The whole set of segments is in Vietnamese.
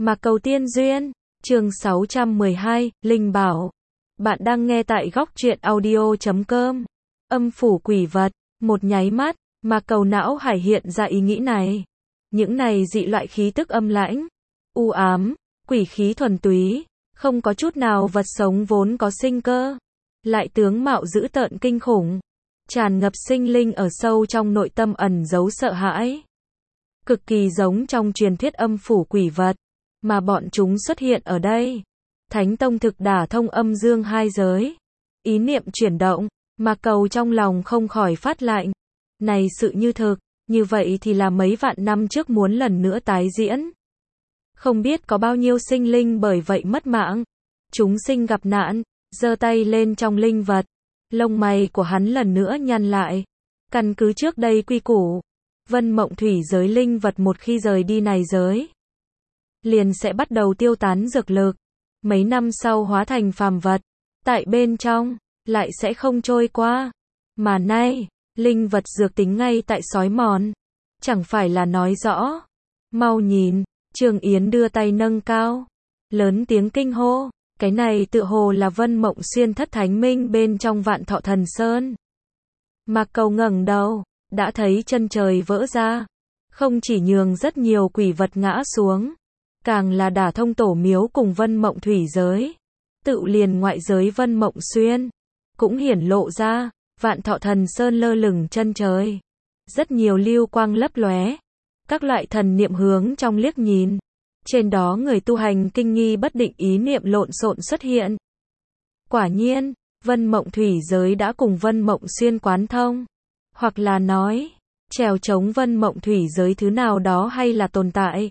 Mạc Cầu Tiên Duyên, chương 612, Linh Bảo. Bạn đang nghe tại góc truyện audio.com. Âm phủ quỷ vật, một nháy mắt, Mạc Cầu não hải hiện ra ý nghĩ này. Những này dị loại khí tức âm lãnh, u ám, quỷ khí thuần túy, không có chút nào vật sống vốn có sinh cơ, lại tướng mạo dữ tợn kinh khủng, tràn ngập sinh linh ở sâu trong nội tâm ẩn giấu sợ hãi. Cực kỳ giống trong truyền thuyết âm phủ quỷ vật, mà bọn chúng xuất hiện ở đây. Thánh Tông thực đả thông âm dương hai giới. Ý niệm chuyển động, Mạc Cầu trong lòng không khỏi phát lạnh. Này sự như thực, như vậy thì là mấy vạn năm trước muốn lần nữa tái diễn. Không biết có bao nhiêu sinh linh bởi vậy mất mạng. Chúng sinh gặp nạn, giơ tay lên trong linh vật. Lông mày của hắn lần nữa nhăn lại. Căn cứ trước đây quy củ, Vân Mộng Thủy giới linh vật một khi rời đi này giới, liền sẽ bắt đầu tiêu tán dược lực. Mấy năm sau hóa thành phàm vật, tại bên trong, lại sẽ không trôi qua. Mà nay, linh vật dược tính ngay tại xói mòn. Chẳng phải là nói rõ. Mau nhìn, Trường Yến đưa tay nâng cao, lớn tiếng kinh hô. Cái này tự hồ là Vân Mộng Xuyên thất thánh minh bên trong Vạn Thọ Thần Sơn. Mạc Cầu ngẩng đầu, đã thấy chân trời vỡ ra. Không chỉ nhường rất nhiều quỷ vật ngã xuống, càng là đả thông tổ miếu cùng Vân Mộng Thủy giới. Tự liền ngoại giới Vân Mộng Xuyên cũng hiển lộ ra, Vạn Thọ Thần Sơn lơ lửng chân trời. Rất nhiều lưu quang lấp lóe, các loại thần niệm hướng trong liếc nhìn. Trên đó người tu hành kinh nghi bất định ý niệm lộn xộn xuất hiện. Quả nhiên, Vân Mộng Thủy giới đã cùng Vân Mộng Xuyên quán thông. Hoặc là nói, trèo chống Vân Mộng Thủy giới thứ nào đó hay là tồn tại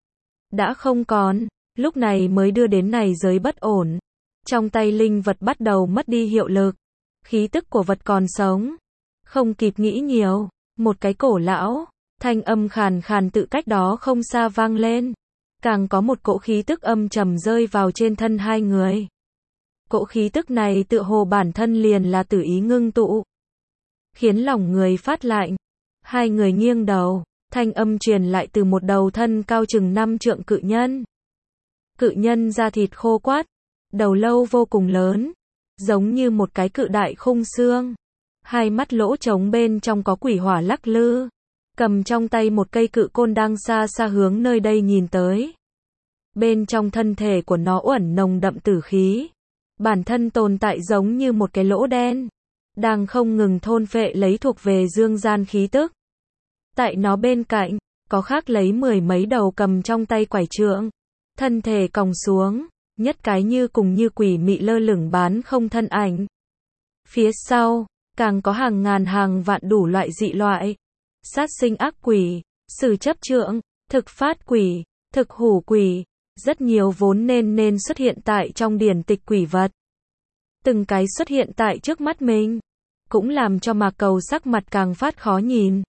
đã không còn, lúc này mới đưa đến này giới bất ổn. Trong tay linh vật bắt đầu mất đi hiệu lực, khí tức của vật còn sống. Không kịp nghĩ nhiều, một cái cổ lão, thanh âm khàn khàn tự cách đó không xa vang lên. Càng có một cỗ khí tức âm trầm rơi vào trên thân hai người. Cỗ khí tức này tựa hồ bản thân liền là tử ý ngưng tụ, khiến lòng người phát lạnh. Hai người nghiêng đầu, thanh âm truyền lại từ một đầu thân cao chừng 5 trượng cự nhân. Cự nhân da thịt khô quắt, đầu lâu vô cùng lớn, giống như một cái cự đại khung xương. Hai mắt lỗ trống bên trong có quỷ hỏa lắc lư, cầm trong tay một cây cự côn đang xa xa hướng nơi đây nhìn tới. Bên trong thân thể của nó uẩn nồng đậm tử khí, bản thân tồn tại giống như một cái lỗ đen, đang không ngừng thôn phệ lấy thuộc về dương gian khí tức. Tại nó bên cạnh, có khác lấy 10 mấy đầu cầm trong tay quải trượng, thân thể còng xuống, nhất cái như cùng như quỷ mị lơ lửng bán không thân ảnh. Phía sau, càng có hàng ngàn hàng vạn đủ loại dị loại, sát sinh ác quỷ, sử chấp trượng, thực phát quỷ, thực hủ quỷ, rất nhiều vốn nên xuất hiện tại trong điển tịch quỷ vật. Từng cái xuất hiện tại trước mắt mình, cũng làm cho Mạc Cầu sắc mặt càng phát khó nhìn.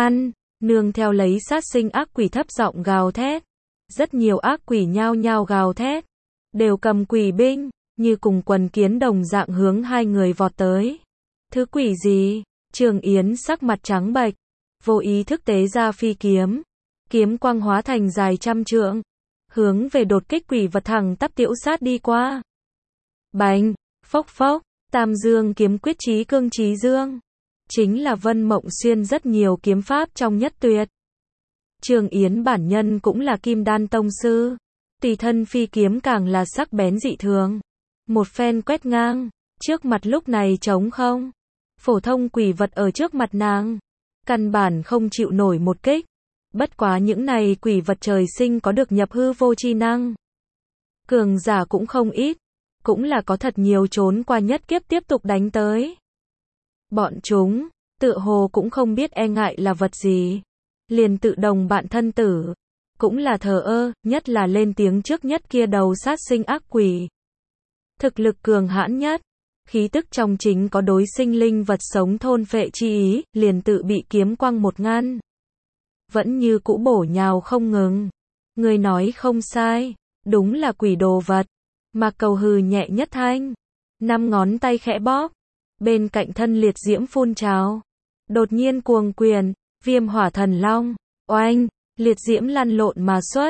Nương theo lấy sát sinh ác quỷ thấp giọng gào thét. Rất nhiều ác quỷ nhao nhao gào thét, đều cầm quỷ binh, như cùng quần kiến đồng dạng hướng hai người vọt tới. Thứ quỷ gì? Trường Yến sắc mặt trắng bệch, vô ý thức tế ra phi kiếm. Kiếm quang hóa thành dài trăm trượng, hướng về đột kích quỷ vật thẳng tắp tiễu sát đi qua. Bành, phốc phốc, Tam Dương kiếm quyết chí cương chí dương, chính là Vân Mộng Xuyên rất nhiều kiếm pháp trong nhất tuyệt. Trường Yến bản nhân cũng là Kim Đan tông sư, tùy thân phi kiếm càng là sắc bén dị thường. Một phen quét ngang, trước mặt lúc này trống không. Phổ thông quỷ vật ở trước mặt nàng, căn bản không chịu nổi một kích. Bất quá những này quỷ vật trời sinh có được nhập hư vô chi năng. Cường giả cũng không ít, cũng là có thật nhiều trốn qua nhất kiếp tiếp tục đánh tới. Bọn chúng, tự hồ cũng không biết e ngại là vật gì, liền tự đồng bạn thân tử, cũng là thờ ơ, nhất là lên tiếng trước nhất kia đầu sát sinh ác quỷ. Thực lực cường hãn nhất, khí tức trong chính có đối sinh linh vật sống thôn phệ chi ý, liền tự bị kiếm quang một ngăn. Vẫn như cũ bổ nhào không ngừng. Người nói không sai, đúng là quỷ đồ vật. Mạc Cầu hừ nhẹ nhất thanh, 5 ngón tay khẽ bóp, bên cạnh thân liệt diễm phun trào. Đột nhiên cuồng quyền, viêm hỏa thần long, oanh, liệt diễm lăn lộn mà xuất.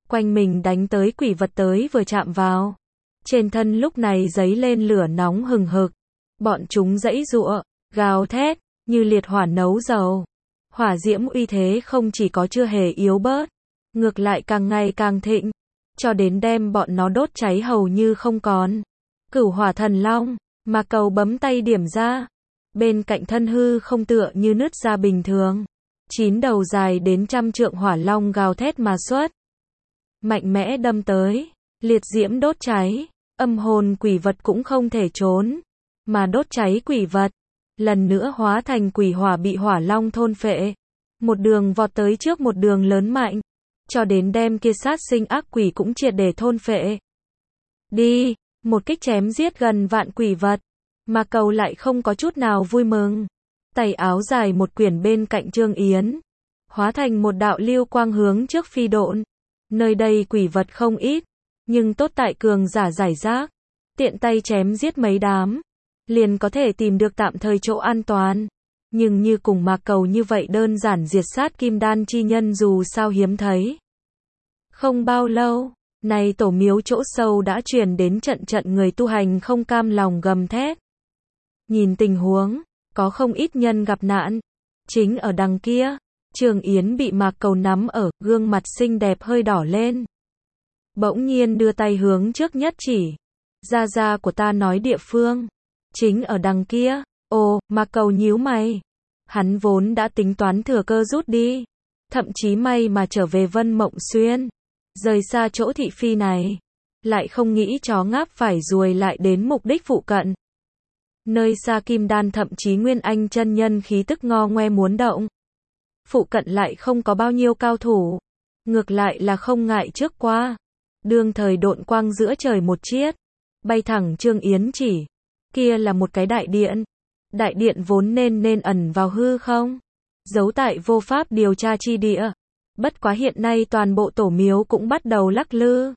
quanh mình đánh tới quỷ vật tới vừa chạm vào. Trên thân lúc này giấy lên lửa nóng hừng hực. Bọn chúng giãy giụa, gào thét, như liệt hỏa nấu dầu. Hỏa diễm uy thế không chỉ có chưa hề yếu bớt, ngược lại càng ngày càng thịnh, cho đến đem bọn nó đốt cháy hầu như không còn. Cửu hỏa thần long, mà cầu bấm tay điểm ra. Bên cạnh thân hư không tựa như nứt ra bình thường. 9 đầu dài đến 100 trượng hỏa long gào thét mà xuất. Mạnh mẽ đâm tới, liệt diễm đốt cháy, âm hồn quỷ vật cũng không thể trốn, mà đốt cháy quỷ vật. Lần nữa hóa thành quỷ hỏa bị hỏa long thôn phệ. Một đường vọt tới trước một đường lớn mạnh, cho đến đem kia sát sinh ác quỷ cũng triệt để thôn phệ. Đi, một kích chém giết gần vạn quỷ vật, mà cầu lại không có chút nào vui mừng. Tay áo dài một quyển bên cạnh Trương Yến, hóa thành một đạo lưu quang hướng trước phi độn. Nơi đây quỷ vật không ít, nhưng tốt tại cường giả giải rác, tiện tay chém giết mấy đám, liền có thể tìm được tạm thời chỗ an toàn. Nhưng như cùng Mạc Cầu như vậy đơn giản diệt sát kim đan chi nhân dù sao hiếm thấy. Không bao lâu, này tổ miếu chỗ sâu đã truyền đến trận trận người tu hành không cam lòng gầm thét. Nhìn tình huống, có không ít nhân gặp nạn. Chính ở đằng kia, Trường Yến bị Mạc Cầu nắm ở, gương mặt xinh đẹp hơi đỏ lên. Bỗng nhiên đưa tay hướng trước nhất chỉ. Gia gia của ta nói địa phương. Chính ở đằng kia. Ồ, Mạc Cầu nhíu mày. Hắn vốn đã tính toán thừa cơ rút đi. Thậm chí may mà trở về Vân Mộng Xuyên. Rời xa chỗ thị phi này. Lại không nghĩ chó ngáp phải ruồi lại đến mục đích phụ cận. Nơi xa kim đan thậm chí Nguyên Anh chân nhân khí tức ngo ngoe muốn động. Phụ cận lại không có bao nhiêu cao thủ. Ngược lại là không ngại trước qua. Đương thời độn quang giữa trời một chiết. Bay thẳng Trương Yến chỉ. Kia là một cái đại điện. Đại điện vốn nên ẩn vào hư không. Giấu tại vô pháp điều tra chi địa. Bất quá hiện nay toàn bộ tổ miếu cũng bắt đầu lắc lư.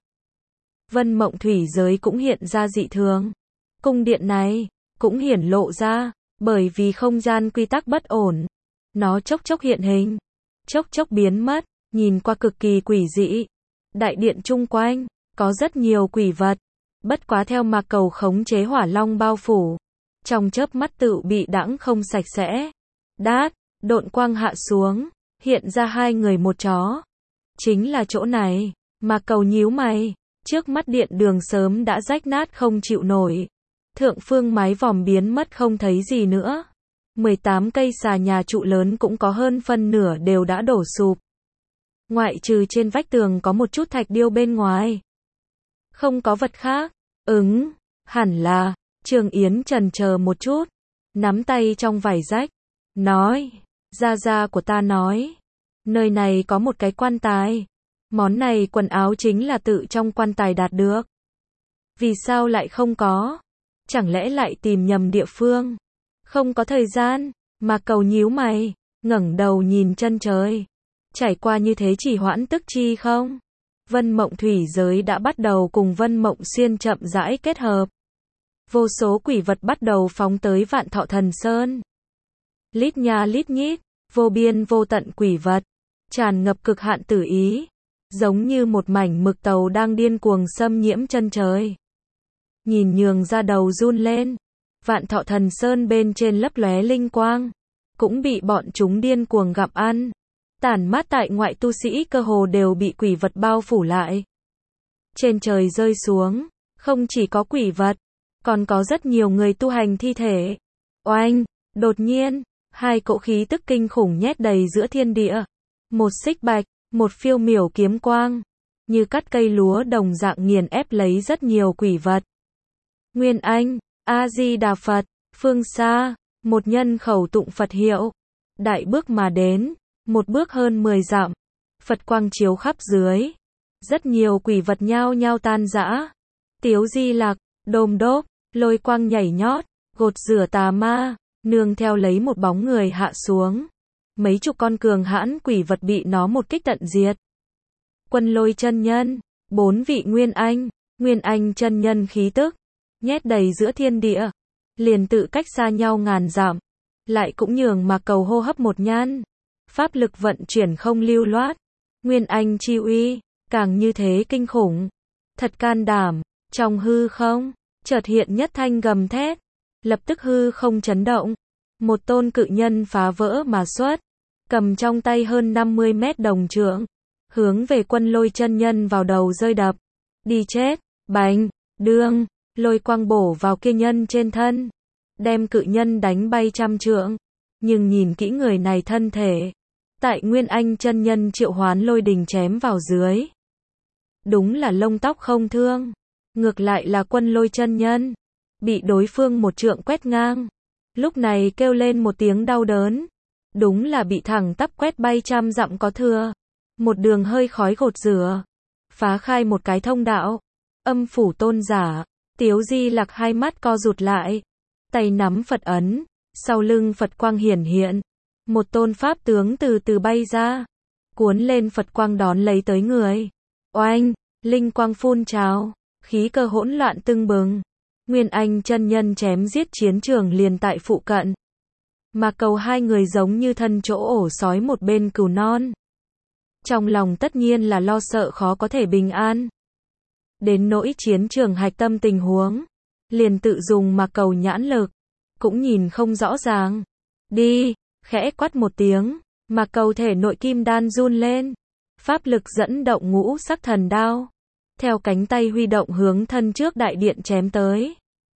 Vân Mộng thủy giới cũng hiện ra dị thường. Cung điện này cũng hiển lộ ra, bởi vì không gian quy tắc bất ổn. Nó chốc chốc hiện hình, chốc chốc biến mất, nhìn qua cực kỳ quỷ dị. Đại điện chung quanh, có rất nhiều quỷ vật. Bất quá theo Mạc Cầu khống chế hỏa long bao phủ. Trong chớp mắt tự bị đãng không sạch sẽ. Đát, độn quang hạ xuống, hiện ra 2 người một chó. Chính là chỗ này, Mạc Cầu nhíu mày, trước mắt điện đường sớm đã rách nát không chịu nổi. Thượng phương mái vòm biến mất không thấy gì nữa. 18 cây xà nhà trụ lớn cũng có hơn phân nửa đều đã đổ sụp. Ngoại trừ trên vách tường có một chút thạch điêu bên ngoài. Không có vật khác. Hẳn là. Trường Yến chần chờ một chút. Nắm tay trong vải rách. Nói. Gia gia của ta nói. Nơi này có một cái quan tài. Món này quần áo chính là tự trong quan tài đạt được. Vì sao lại không có? Chẳng lẽ lại tìm nhầm địa phương? Không có thời gian. Mạc Cầu nhíu mày, ngẩng đầu nhìn chân trời. Trải qua như thế chỉ hoãn tức chi không? Vân Mộng thủy giới đã bắt đầu cùng Vân Mộng Xuyên chậm rãi kết hợp. Vô số quỷ vật bắt đầu phóng tới Vạn Thọ Thần Sơn. Lít nha lít nhít, vô biên vô tận quỷ vật, tràn ngập cực hạn tử ý, giống như một mảnh mực tàu đang điên cuồng xâm nhiễm chân trời. Nhìn nhường ra đầu run lên. Vạn Thọ Thần Sơn bên trên lấp lóe linh quang, cũng bị bọn chúng điên cuồng gặm ăn. Tản mát tại ngoại tu sĩ cơ hồ đều bị quỷ vật bao phủ lại. Trên trời rơi xuống, không chỉ có quỷ vật, còn có rất nhiều người tu hành thi thể. Oanh, đột nhiên, 2 cỗ khí tức kinh khủng nhét đầy giữa thiên địa. Một xích bạch, một phiêu miểu kiếm quang, như cắt cây lúa đồng dạng nghiền ép lấy rất nhiều quỷ vật. Nguyên Anh, A-di-đà Phật, phương xa, một nhân khẩu tụng Phật hiệu. Đại bước mà đến, một bước hơn 10 dặm. Phật quang chiếu khắp dưới. Rất nhiều quỷ vật nhao nhao tan rã. Tiếu Di Lặc, đôm đốp, lôi quang nhảy nhót, gột rửa tà ma, nương theo lấy một bóng người hạ xuống. Mấy chục con cường hãn quỷ vật bị nó một kích tận diệt. Quân Lôi chân nhân, 4 vị Nguyên Anh chân nhân khí tức, nhét đầy giữa thiên địa, liền tự cách xa nhau ngàn dặm, lại cũng nhường Mạc Cầu hô hấp một nhan. Pháp lực vận chuyển không lưu loát, Nguyên Anh chi uy, càng như thế kinh khủng. Thật can đảm. Trong hư không, chợt hiện nhất thanh gầm thét. Lập tức hư không chấn động. Một tôn cự nhân phá vỡ mà xuất. Cầm trong tay hơn 50 mét đồng trượng. Hướng về Quân Lôi chân nhân vào đầu rơi đập. Đi chết. Bành. Đương. Lôi quang bổ vào kia nhân trên thân. Đem cự nhân đánh bay trăm trượng. Nhưng nhìn kỹ người này thân thể. Tại Nguyên Anh chân nhân triệu hoán lôi đình chém vào dưới. Đúng là lông tóc không thương. Ngược lại là Quân Lôi chân nhân. Bị đối phương một trượng quét ngang. Lúc này kêu lên một tiếng đau đớn. Đúng là bị thẳng tắp quét bay trăm dặm có thừa. Một đường hơi khói gột rửa. Phá khai một cái thông đạo. Âm phủ tôn giả. Tiếu Di Lặc hai mắt co rụt lại. Tay nắm Phật ấn. Sau lưng Phật quang hiển hiện. Một tôn pháp tướng từ từ bay ra. Cuốn lên Phật quang đón lấy tới người. Oanh, linh quang phun trào. Khí cơ hỗn loạn tưng bừng. Nguyên Anh chân nhân chém giết chiến trường liền tại phụ cận. Mà cầu hai người giống như thân chỗ ổ sói một bên cừu non. Trong lòng tất nhiên là lo sợ khó có thể bình an. Đến nỗi chiến trường hạch tâm tình huống. Liền tự dùng mà cầu nhãn lực. Cũng nhìn không rõ ràng. Đi, khẽ quát một tiếng. Mà cầu thể nội kim đan run lên. Pháp lực dẫn động ngũ sắc thần đao. Theo cánh tay huy động hướng thân trước đại điện chém tới.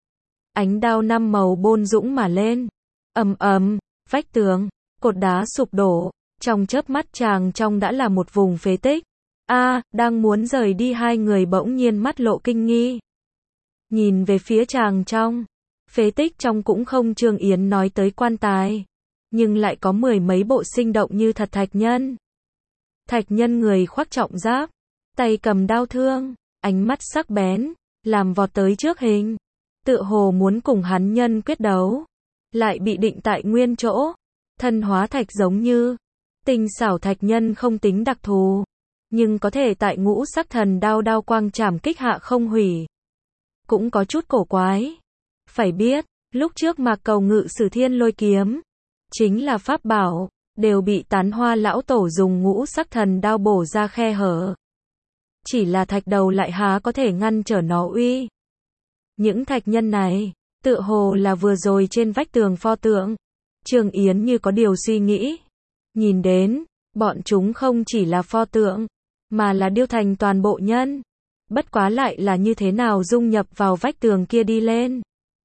Ánh đao năm màu bôn dũng mà lên. Ầm ầm, vách tường, cột đá sụp đổ. Trong chớp mắt chàng trong đã là một vùng phế tích. Đang muốn rời đi hai người bỗng nhiên mắt lộ kinh nghi. Nhìn về phía chàng trong. Phế tích trong cũng không Trương Yến nói tới quan tài. Nhưng lại có mười mấy bộ sinh động như thật thạch nhân. Thạch nhân người khoác trọng giáp. Tay cầm đao thương. Ánh mắt sắc bén. Làm vọt tới trước hình. Tựa hồ muốn cùng hắn nhân quyết đấu. Lại bị định tại nguyên chỗ. Thân hóa thạch giống như. Tinh xảo thạch nhân không tính đặc thù. Nhưng có thể tại ngũ sắc thần đao đao quang chảm kích hạ không hủy. Cũng có chút cổ quái. Phải biết, lúc trước Mạc Cầu ngự sử thiên lôi kiếm. Chính là pháp bảo. Đều bị Tán Hoa lão tổ dùng ngũ sắc thần đao bổ ra khe hở. Chỉ là thạch đầu lại há có thể ngăn trở nó uy. Những thạch nhân này, tựa hồ là vừa rồi trên vách tường pho tượng. Trương Yến như có điều suy nghĩ. Nhìn đến, bọn chúng không chỉ là pho tượng, mà là điêu thành toàn bộ nhân. Bất quá lại là như thế nào dung nhập vào vách tường kia đi lên.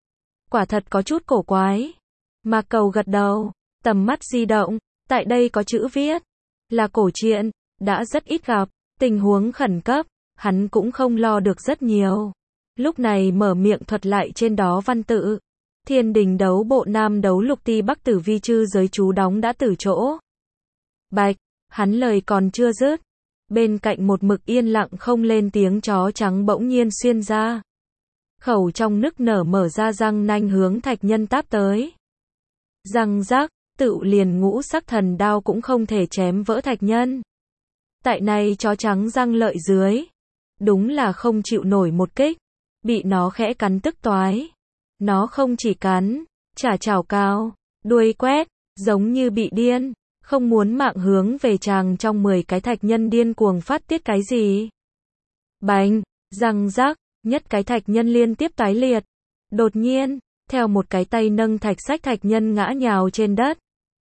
Quả thật có chút cổ quái. Mạc Cầu gật đầu, tầm mắt di động, tại đây có chữ viết. Là cổ truyện, đã rất ít gặp, tình huống khẩn cấp, hắn cũng không lo được rất nhiều. Lúc này mở miệng thuật lại trên đó văn tự. Thiên đình đấu bộ nam đấu lục ti bắc tử vi chư giới chú đóng đã từ chỗ. Bạch, hắn lời còn chưa dứt. Bên cạnh một mực yên lặng không lên tiếng chó trắng bỗng nhiên xuyên ra. Khẩu trong nức nở mở ra răng nanh hướng thạch nhân táp tới. Răng rác, tự liền ngũ sắc thần đao cũng không thể chém vỡ thạch nhân. Tại này chó trắng răng lợi dưới. Đúng là không chịu nổi một kích. Bị nó khẽ cắn tức toái. Nó không chỉ cắn, chả chảo cao, đuôi quét, giống như bị điên. Không muốn mạng hướng về chàng trong 10 cái thạch nhân điên cuồng phát tiết cái gì. Bành, răng rác, nhất cái thạch nhân liên tiếp tái liệt. Đột nhiên, theo một cái tay nâng thạch sách thạch nhân ngã nhào trên đất.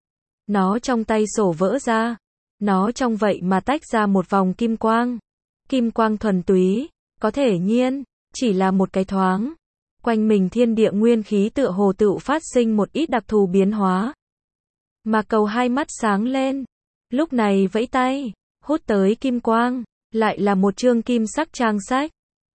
Nó trong tay sổ vỡ ra. Nó trong vậy mà tách ra một vòng kim quang. Kim quang thuần túy, có thể nhiên, chỉ là một cái thoáng. Quanh mình thiên địa nguyên khí tựa hồ tự phát sinh một ít đặc thù biến hóa. Mà Cầu hai mắt sáng lên. Lúc này vẫy tay, hút tới kim quang, lại là một chương kim sắc trang sách.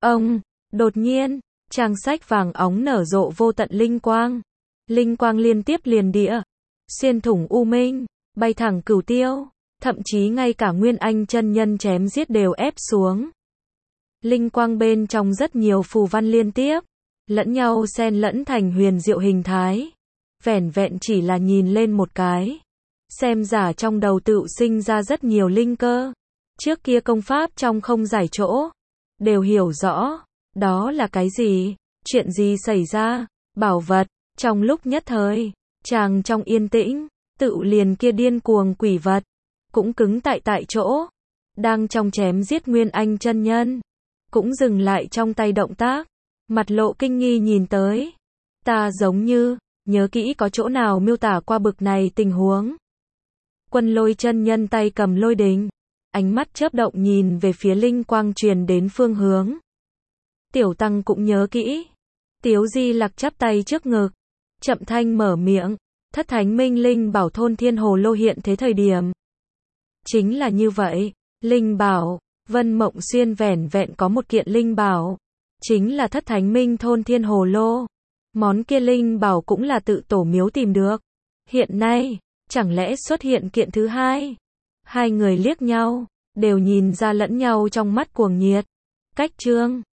Đột nhiên, trang sách vàng óng nở rộ vô tận linh quang. Linh quang liên tiếp liền địa, xuyên thủng u minh, bay thẳng cửu tiêu, thậm chí ngay cả Nguyên Anh chân nhân chém giết đều ép xuống. Linh quang bên trong rất nhiều phù văn liên tiếp, lẫn nhau xen lẫn thành huyền diệu hình thái. Vẻn vẹn chỉ là nhìn lên một cái. Xem giả trong đầu tự sinh ra rất nhiều linh cơ. Trước kia công pháp trong không giải chỗ. Đều hiểu rõ. Đó là cái gì? Chuyện gì xảy ra? Bảo vật. Trong lúc nhất thời. Chàng trong yên tĩnh. Tự liền kia điên cuồng quỷ vật. Cũng cứng tại chỗ. đang trong chém giết Nguyên Anh chân nhân, cũng dừng lại trong tay động tác, mặt lộ kinh nghi nhìn tới. Ta giống như nhớ kỹ có chỗ nào miêu tả qua bực này tình huống. Quân Lôi chân nhân tay cầm lôi đình, ánh mắt chớp động nhìn về phía linh quang truyền đến phương hướng. Tiểu tăng cũng nhớ kỹ. Tiếu Di Lặc chắp tay trước ngực, chậm thanh mở miệng, thất thánh minh linh bảo thôn Thiên Hồ Lô hiện thế thời điểm. Chính là như vậy, linh bảo, Vân Mộng Xuyên vẻn vẹn có một kiện linh bảo, chính là thất thánh minh thôn Thiên Hồ Lô. Món kia linh bảo cũng là tự tổ miếu tìm được. Hiện nay, chẳng lẽ xuất hiện kiện thứ hai? Hai người liếc nhau, đều nhìn ra lẫn nhau trong mắt cuồng nhiệt. Cách chương